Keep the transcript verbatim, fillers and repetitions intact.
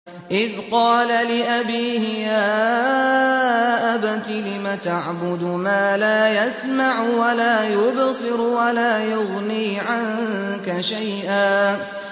إِذْ قَالَ لِأَبِيهِ يَا أَبَتِ لِمَ تَعْبُدُ مَا لَا يَسْمَعُ وَلَا يُبْصِرُ وَلَا يُغْنِي عَنكَ شَيْئًا